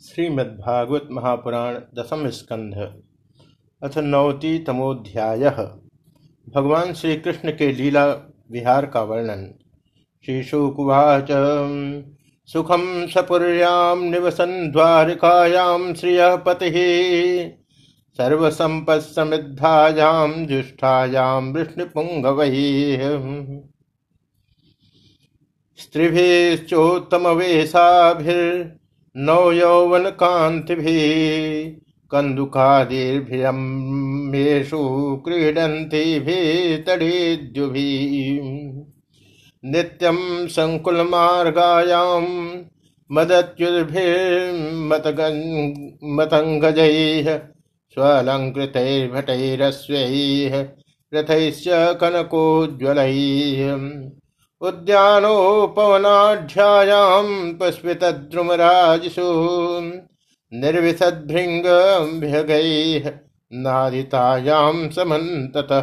श्रीमद्भागवत महापुराण दशम स्कंध अथ नवतितमोध्यायः। भगवान श्री कृष्ण के लीला विहार का वर्णन। श्रीशुकुवाच सुखम सपुर्यां निवसन द्वारिकायां श्रियः पतिः सर्वसंपत्समृद्धायां जुष्टायां वृष्णिपुंगवैः स्त्रिभिश्चोत्तमवेशाभिर्नौ यौवनकान्तिभिः कन्दुकादिभिरम्येषु क्रीडन्तीभिस्तडिद्युभिः नित्यं सङ्कुलमार्गायां मदत्युर्भिर्मतङ्गजैः स्वलङ्कृतैर्भटैरश्वैः रथैश्च कनकोज्ज्वलैः उद्यानोपवनाढ्यायां पुष्पितद्रुमराजिषु निर्विशद्भृङ्गभ्यगैः नादितायां समन्ततः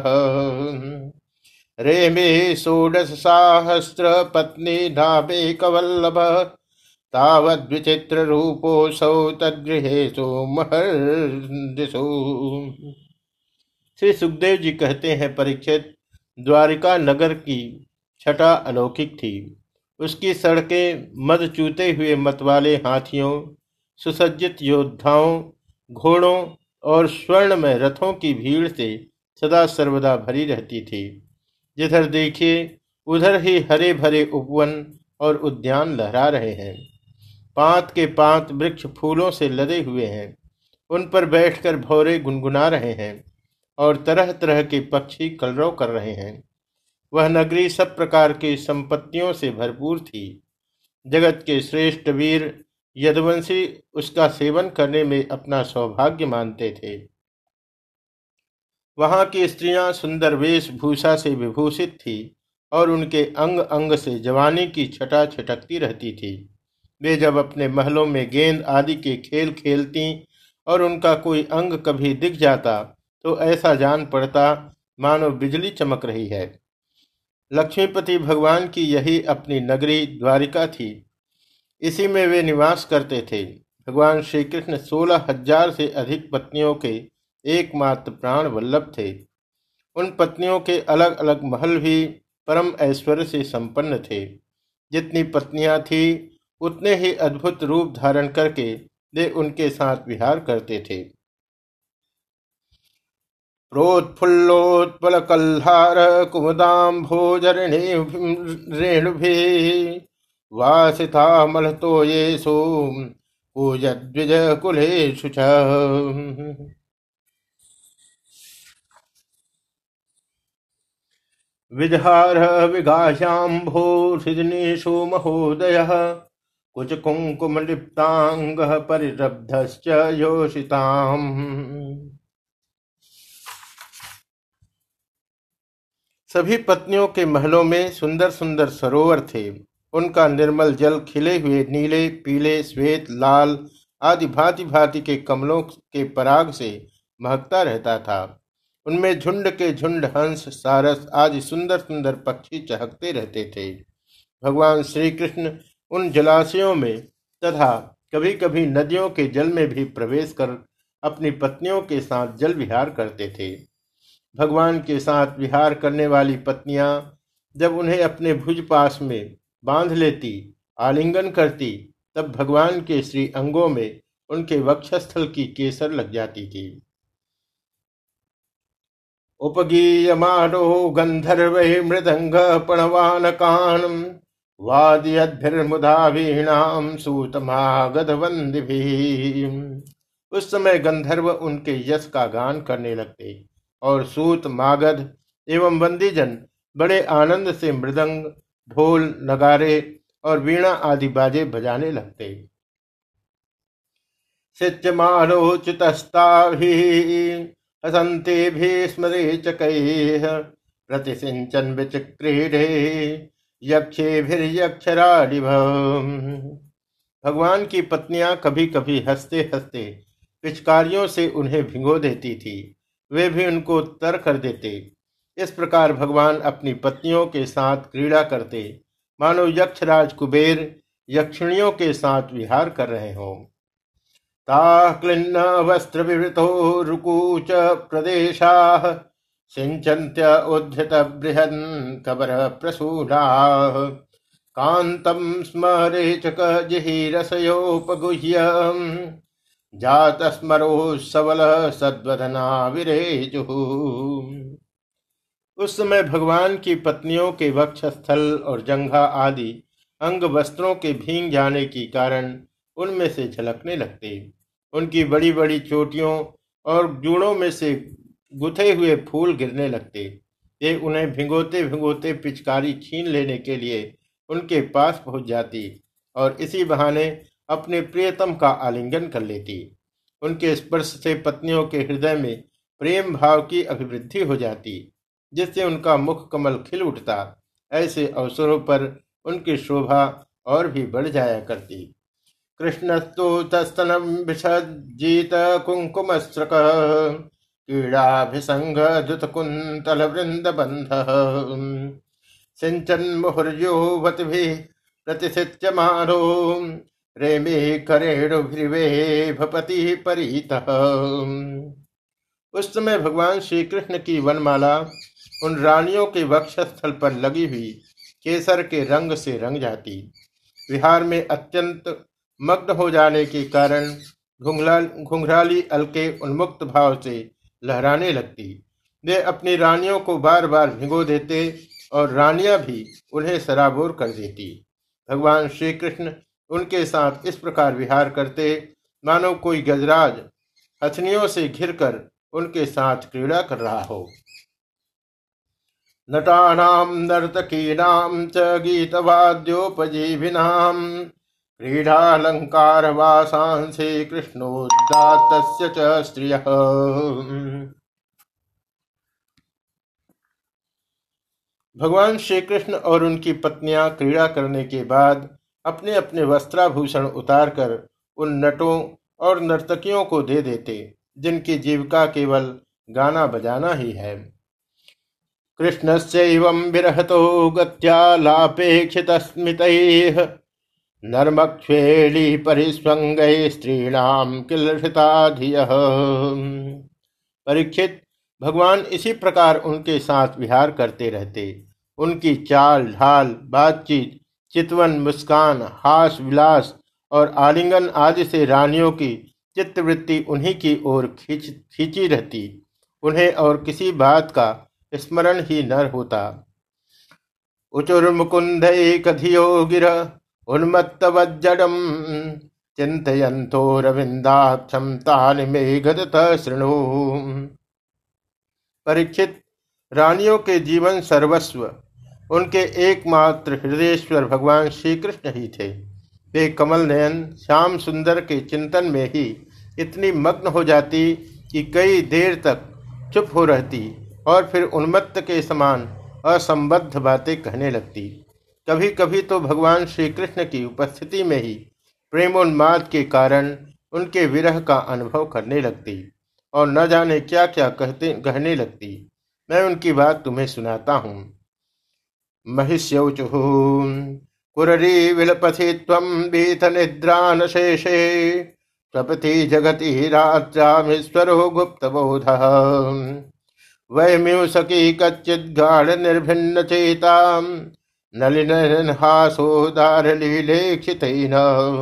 रेमे षोडशसहस्रपत्नी धाबेकवल्लभः तावद्विचित्ररूपोऽसौ तद्गृहेषु महर्दिषु। श्री सुखदेव जी कहते हैं, परीक्षित, द्वारिका नगर की छटा अलौकिक थी। उसकी सड़कें मद चूते हुए मतवाले हाथियों, सुसज्जित योद्धाओं, घोड़ों और स्वर्णमय रथों की भीड़ से सदा सर्वदा भरी रहती थी। जिधर देखिए उधर ही हरे भरे उपवन और उद्यान लहरा रहे हैं। पात के पात वृक्ष फूलों से लदे हुए हैं। उन पर बैठकर भौरे गुनगुना रहे हैं और तरह तरह के पक्षी कलरव कर रहे हैं। वह नगरी सब प्रकार की संपत्तियों से भरपूर थी। जगत के श्रेष्ठ वीर यदुवंशी उसका सेवन करने में अपना सौभाग्य मानते थे। वहां की स्त्रियां सुंदर वेशभूषा से विभूषित थी और उनके अंग अंग से जवानी की छटा छिटकती रहती थी। वे जब अपने महलों में गेंद आदि के खेल खेलती और उनका कोई अंग कभी दिख जाता तो ऐसा जान पड़ता मानो बिजली चमक रही है। लक्ष्मीपति भगवान की यही अपनी नगरी द्वारिका थी। इसी में वे निवास करते थे। भगवान श्री कृष्ण 16,000 से अधिक पत्नियों के एकमात्र प्राण वल्लभ थे। उन पत्नियों के अलग अलग महल भी परम ऐश्वर्य से संपन्न थे। जितनी पत्नियां थी उतने ही अद्भुत रूप धारण करके वे उनके साथ विहार करते थे। प्रोत्फुल्लोत्पलकल्हार कुमुदाम्भोजरिणी रेणुभिः वासितामलतोयेषु पूजद्विजकुलेषु च विजहारः विगाह्याम्भोषिदिनीषु महोदयः कुचकुङ्कुमलिप्ताङ्गः परिरब्धश्च योषिताम्। सभी पत्नियों के महलों में सुंदर सुंदर सरोवर थे। उनका निर्मल जल खिले हुए नीले, पीले, श्वेत, लाल आदि भांति भांति के कमलों के पराग से महकता रहता था। उनमें झुंड के झुंड हंस, सारस आदि सुंदर सुंदर पक्षी चहकते रहते थे। भगवान श्री कृष्ण उन जलाशयों में तथा कभी कभी नदियों के जल में भी प्रवेश कर अपनी पत्नियों के साथ जल विहार करते थे। भगवान के साथ विहार करने वाली पत्नियां जब उन्हें अपने भुज पास में बांध लेती, आलिंगन करती, तब भगवान के श्री अंगों में उनके वक्षस्थल की केसर लग जाती थी। उपगीयमानो गंधर्वै मृदंग पणवानकान वाद्यद्भिर्मुदा वीणाम सूतमागधवंदिभिः। उस समय गंधर्व उनके यश का गान करने लगते और सूत, मागध एवं बंदीजन बड़े आनंद से मृदंग, ढोल, नगारे और वीणा आदि बाजे बजाने लगते। सिच्यमानोचितस्ताभिः हसन्तेभिः स्मरेचकैः प्रतिसिंचन विचक्रीडे यक्षेभिर्यक्षराडिभम्। भगवान की पत्नियां कभी कभी हंसते हंसते पिचकारियों से उन्हें भिगो देती थी। वे भी उनको तर कर देते। इस प्रकार भगवान अपनी पत्नियों के साथ क्रीड़ा करते, मानो यक्षराज कुबेर यक्षिणियों के साथ विहार कर रहे हों। ताः क्लिन्न वस्त्र विवृतो रुकूच प्रदेशाः सिंचन्त्य उद्धृत बृहन् कबर प्रसूनाः कान्तं स्म रेचक जिहीरसयोपगुह्य जातस्मरो सबल सद्वदना विरेजुः। उस समय भगवान की पत्नियों के वक्षस्थल और जंघा आदि अंग वस्त्रों के भींग जाने के कारण उनमें से झलकने लगते। उनकी बड़ी बड़ी चोटियों और जूड़ों में से गुथे हुए फूल गिरने लगते। ये उन्हें भिगोते भिगोते पिचकारी छीन लेने के लिए उनके पास पहुंच जाती और इसी बहाने अपने प्रियतम का आलिंगन कर लेती। उनके स्पर्श से पत्नियों के हृदय में प्रेम भाव की अभिवृद्धि हो जाती, जिससे उनका मुख कमल खिल उठता। ऐसे अवसरों पर उनकी शोभा और भी बढ़ जाया करती। कृष्णस्तु तस्तनम विसज्जित कुंकुमस्त्रक क्रीड़ाभिसंग द्रुत कुंतल वृंद बंध सिंचन मुहुर्योवत भी प्रतिसिच्यमानो रेमे करेणुभिर्वे भपति परितः। उस समय भगवान श्री कृष्ण की वनमाला उन रानियों के वक्षस्थल पर लगी हुई केसर के रंग से रंग जाती। विहार में अत्यंत मग्न हो जाने के कारण घुंघराली अलके उन्मुक्त भाव से लहराने लगती। वे अपनी रानियों को बार बार भिगो देते और रानियां भी उन्हें सराबोर कर देती। भगवान श्री कृष्ण उनके साथ इस प्रकार विहार करते मानो कोई गजराज हथनियों से घिरकर उनके साथ क्रीड़ा कर रहा हो। नटानां नर्तकीनां च गीतवाद्योपजीविनां क्रीडालंकार वासांसे कृष्णोदात्तस्य च स्त्रियः। भगवान श्री कृष्ण और उनकी पत्नियां क्रीड़ा करने के बाद अपने अपने वस्त्राभूषण उतारकर उन नटों और नर्तकियों को दे देते, जिनकी जीविका केवल गाना बजाना ही है। कृष्णस्यैवं विरहतो गत्यालापेक्षितस्मितैः नर्मक्ष्वेली परिस्वंगैः स्त्रीणां किलहृता धियः। परीक्षित, भगवान इसी प्रकार उनके साथ विहार करते रहते। उनकी चाल ढाल, बातचीत, चितवन, मुस्कान, हास विलास और आलिंगन आदि से रानियों की चित्तवृत्ति उन्हीं की ओर खींची रहती। उन्हें और किसी बात का स्मरण ही न होता। उचुर्मुकुन्दैकधियो गिर उन्मत्तवज्जडं चिन्तयन्तो रविन्दाक्षं तानि मे गदतः शृणु। परीक्षित, रानियों के जीवन सर्वस्व उनके एकमात्र हृदयेश्वर भगवान श्री कृष्ण ही थे। वे कमल नयन श्याम सुंदर के चिंतन में ही इतनी मग्न हो जाती कि कई देर तक चुप हो रहती और फिर उन्मत्त के समान असंबद्ध बातें कहने लगती। कभी कभी तो भगवान श्री कृष्ण की उपस्थिति में ही प्रेमोन्माद के कारण उनके विरह का अनुभव करने लगती और न जाने क्या क्या कहने लगती। मैं उनकी बात तुम्हें सुनाता हूँ। महिष्यौचुः कुररी विलपथि त्वं बीत निद्रान शेषे स्वपति जगति रात्रामीश्वरो गुप्तबोधः वयम्यूसकी कच्चित् गाढ़ निर्भिन्न चेता नलिनहासोदारलीलेक्षितैन।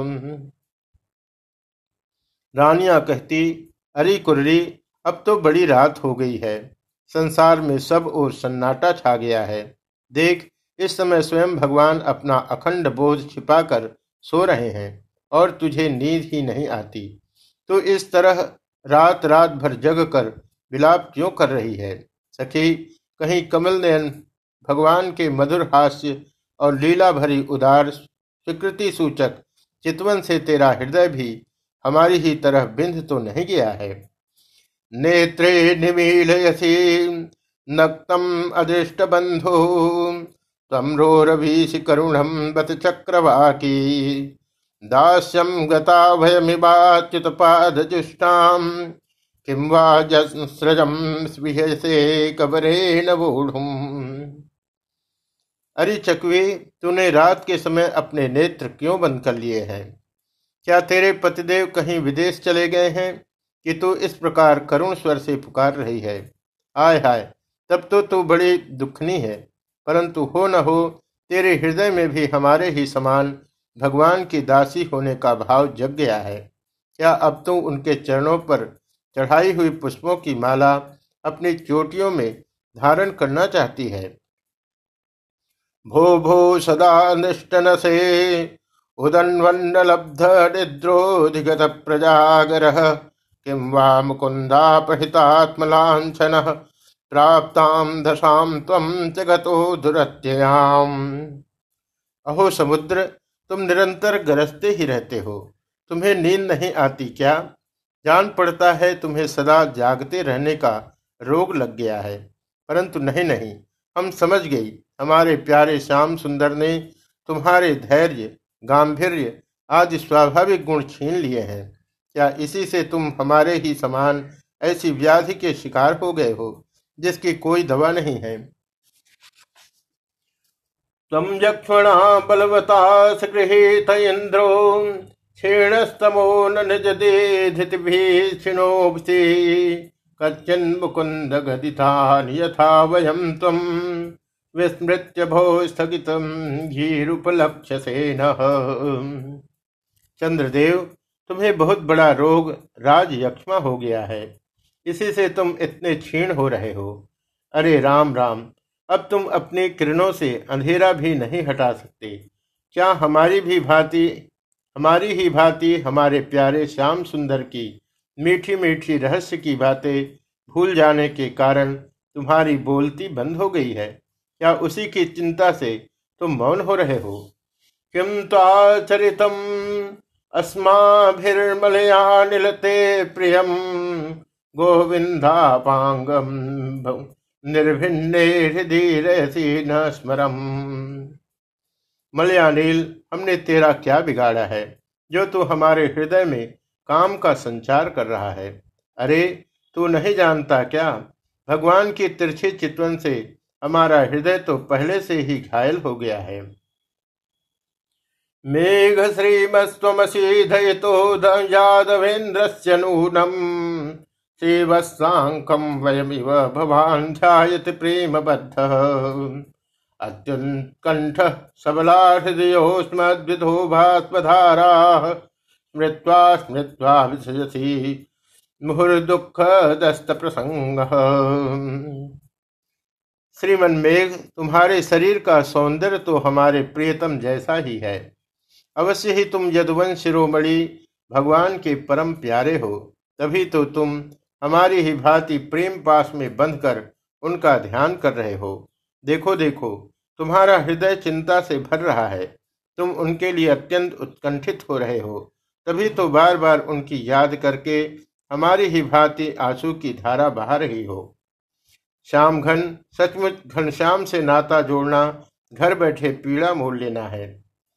रानियां कहती, अरे कुर्री, अब तो बड़ी रात हो गई है। संसार में सब ओर सन्नाटा छा गया है। देख, इस समय स्वयं भगवान अपना अखंड बोध छिपाकर सो रहे हैं और तुझे नींद ही नहीं आती। तो इस तरह रात रात भर जग कर विलाप क्यों कर रही है? सखी, कहीं कमल नयन भगवान के मधुर हास्य और लीला भरी उदार स्वीकृति सूचक चितवन से तेरा हृदय भी हमारी ही तरह बिंध तो नहीं गया है? नेत्रे निमीलयसि नक्तम अदृष्ट बंधु तम रोरभीषि करुणम बत चक्रवाकी दास्यम गता भयमिबाच्युत पादजुष्टाम किं वा जस्रजम स्विहसे कबरेण वूढुम। अरे चकवी, तूने रात के समय अपने नेत्र क्यों बंद कर लिए हैं? क्या तेरे पतिदेव कहीं विदेश चले गए हैं कि तू इस प्रकार करुण स्वर से पुकार रही है? हाय हाय, तब तो तू बड़ी दुखनी है। परंतु हो न हो तेरे हृदय में भी हमारे ही समान भगवान की दासी होने का भाव जग गया है। क्या अब तू उनके चरणों पर चढ़ाई हुई पुष्पों की माला अपनी चोटियों में धारण करना चाहती है? भो भो सदा निष्टनसे उदन्वन्नलब्ध निद्रोधिगत प्रजागरः किं वा मुकुन्दापहृतात्मलाञ्छनः प्राप्तां दशां त्वं जगतो दुरत्ययाम्। अहो समुद्र, तुम निरंतर गरजते ही रहते हो। तुम्हें नींद नहीं आती क्या? जान पड़ता है तुम्हें सदा जागते रहने का रोग लग गया है। परंतु नहीं नहीं, हम समझ गई। हमारे प्यारे श्याम सुंदर ने तुम्हारे धैर्य, गांधीर्य आदि स्वाभाविक गुण छीन लिए हैं। क्या इसी से तुम हमारे ही समान ऐसी व्याधि के शिकार हो गए हो जिसकी कोई दवा नहीं है? त्वं यक्ष्मणा बलवता सगृहीत इन्द्रो क्षीणस्तमो न निजदेधितिभीषिणोऽसि कच्चिन्मुकुन्द गदितान् यथा वयं त्वं विस्मृत्य भो स्थगितं धीरुपलक्ष्यसे नः। चंद्रदेव, तुम्हें बहुत बड़ा रोग राज यक्ष्मा हो गया है। इसी से तुम इतने क्षीण हो रहे हो। अरे राम राम, अब तुम अपनी किरणों से अंधेरा भी नहीं हटा सकते। क्या हमारी ही भांति हमारे प्यारे श्याम सुंदर की मीठी मीठी रहस्य की बातें भूल जाने के कारण तुम्हारी बोलती बंद हो गई है? क्या उसी की चिंता से तुम मौन हो रहे हो? किम त्वाचरितम अस्माभिर्मलयानिलते प्रियम गोविंदापांगम निर्भिन्ने हृदय रसी न स्मरम। मलयानील, हमने तेरा क्या बिगाड़ा है जो तू हमारे हृदय में काम का संचार कर रहा है? अरे, तू नहीं जानता क्या? भगवान की तिरछी चितवन से हमारा हृदय तो पहले से ही घायल हो गया है। मेघ श्रीमस्त्वमसीधयतो यादवेन्द्रस्य नूनम श्रीवत्साङ्कं वयमिव भवान् ध्यायति प्रेमबद्धः अत्युत्कण्ठः सबला हृदयोऽस्मद्विधो भास्वधाराः स्मृत्वा स्मृत्वा विसजसि मुहुर्दुःखदस्तप्रसङ्गः। श्रीमन मेघ, तुम्हारे शरीर का सौंदर्य तो हमारे प्रियतम जैसा ही है। अवश्य ही तुम यदुवंश शिरोमणि भगवान के परम प्यारे हो। तभी तो तुम हमारी ही भांति प्रेम पास में बंधकर उनका ध्यान कर रहे हो। देखो देखो, तुम्हारा हृदय चिंता से भर रहा है। तुम उनके लिए अत्यंत उत्कंठित हो रहे हो। तभी तो बार बार उनकी याद करके हमारी ही भांति आंसू की धारा बहा रही हो। श्याम घन, सचमुच घनश्याम से नाता जोड़ना घर बैठे पीड़ा मोल लेना है।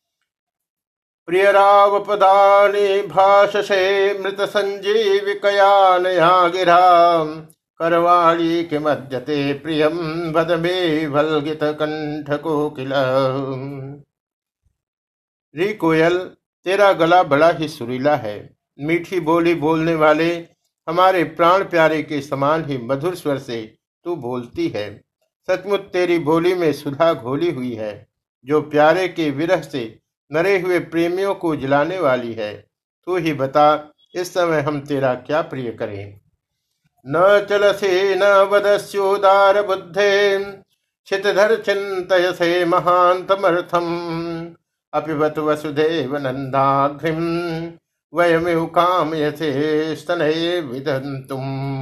प्रियरावपदानि भाषसे मृत संजीविकयानया गिरा करवाणी किमद्यते प्रियम वद मे वल्गित कंठ कोकिल। री कोयल, तेरा गला बड़ा ही सुरीला है। मीठी बोली बोलने वाले हमारे प्राण प्यारे के समान ही मधुर स्वर से तू बोलती है। सचमुच तेरी बोली में सुधा घोली हुई है, जो प्यारे के विरह से मरे हुए प्रेमियों को जलाने वाली है। तू ही बता, इस समय हम तेरा क्या प्रिय करें? न चलसे न वदस्योदार बुद्धे क्षितधर चिंतयसे महांतमर्थम अपिबत वसुदेव नंदाघ्रिम वयमिव कामयसे स्तनये विदन्तुम।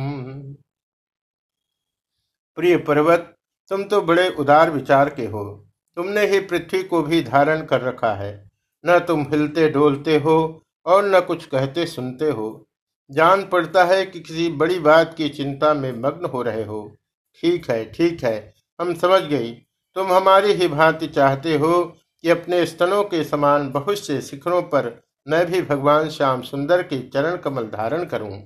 प्रिय पर्वत, तुम तो बड़े उदार विचार के हो। तुमने ही पृथ्वी को भी धारण कर रखा है। न तुम हिलते डोलते हो और न कुछ कहते सुनते हो। जान पड़ता है कि किसी बड़ी बात की चिंता में मग्न हो रहे हो। ठीक है ठीक है, हम समझ गई। तुम हमारी ही भांति चाहते हो कि अपने स्तनों के समान बहुत से शिखरों पर मैं भी भगवान श्याम सुंदर के चरण कमल धारण करूं।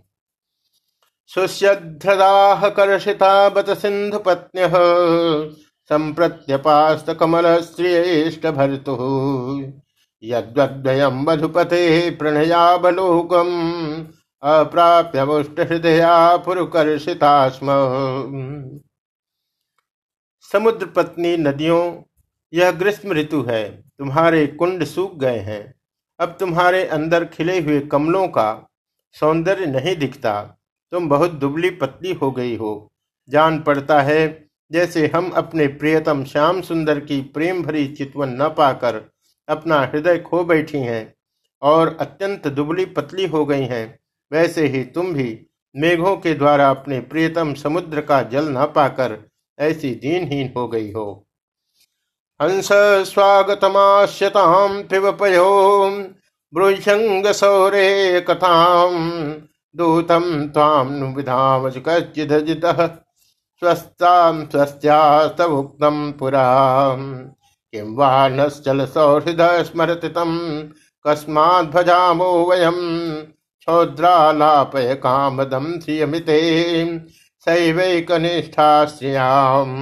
सुस्यध्रदाह कर्षिता बत सिंधु पत्न्यः संप्रत्यपास्त कमल श्रेष्ठ भर्तुः यद्वद्वयम् मधुपते प्रणयावलोकम् अप्राप्य मुष्ट हृदया पुरुकर्षिता स्म। समुद्र पत्नी नदियों, यह ग्रीष्म ऋतु है, तुम्हारे कुंड सूख गए हैं, अब तुम्हारे अंदर खिले हुए कमलों का सौंदर्य नहीं दिखता, तुम बहुत दुबली पतली हो गई हो। जान पड़ता है जैसे हम अपने प्रियतम श्याम सुंदर की प्रेम भरी चितवन न पाकर अपना हृदय खो बैठी हैं और अत्यंत दुबली पतली हो गई हैं, वैसे ही तुम भी मेघों के द्वारा अपने प्रियतम समुद्र का जल न पाकर ऐसी दीनहीन हो गई हो। हंस स्वागतमास्यतां पिबपयो ब्रूहिषंग सौरे कथां दूतं त्वां नु विधाम कश्चिदजितः स्वस्तां स्वस्यास्तमुक्तं पुरा किं वा नश्चल सौहृद स्मरति तं कस्माद् भजामो वयं क्षौद्रालापय कामदं श्रियमिते सैवैकनिष्ठा श्रियाम्।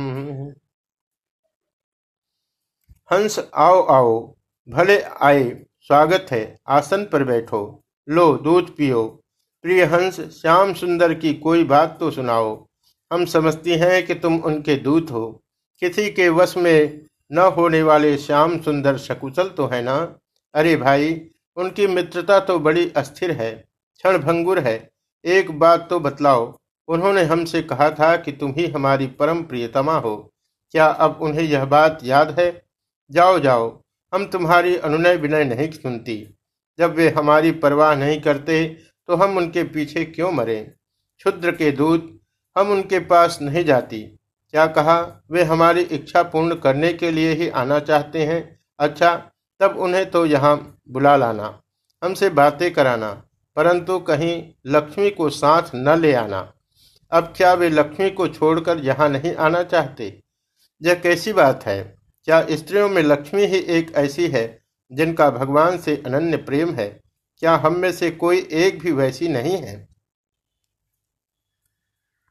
हंस आओ आओ, भले आए, स्वागत है, आसन पर बैठो, लो दूध पियो। प्रिय हंस, श्याम सुंदर की कोई बात तो सुनाओ, हम समझती हैं कि तुम उनके दूत हो। किसी के वश में न होने वाले श्याम सुंदर सकुशल तो है ना? अरे भाई, उनकी मित्रता तो बड़ी अस्थिर है, क्षणभंगुर है। एक बात तो बतलाओ, उन्होंने हमसे कहा था कि तुम ही हमारी परम प्रियतमा हो, क्या अब उन्हें यह बात याद है? जाओ जाओ, हम तुम्हारी अनुनय विनय नहीं सुनती। जब वे हमारी परवाह नहीं करते तो हम उनके पीछे क्यों मरें? क्षुद्र के दूत, हम उनके पास नहीं जाती। क्या कहा? वे हमारी इच्छा पूर्ण करने के लिए ही आना चाहते हैं। अच्छा, तब उन्हें तो यहाँ बुला लाना, हमसे बातें कराना, परंतु कहीं लक्ष्मी को साथ न ले आना। अब क्या वे लक्ष्मी को छोड़कर यहाँ नहीं आना चाहते? यह कैसी बात है? क्या स्त्रियों में लक्ष्मी ही एक ऐसी है जिनका भगवान से अनन्य प्रेम है? क्या हम में से कोई एक भी वैसी नहीं है?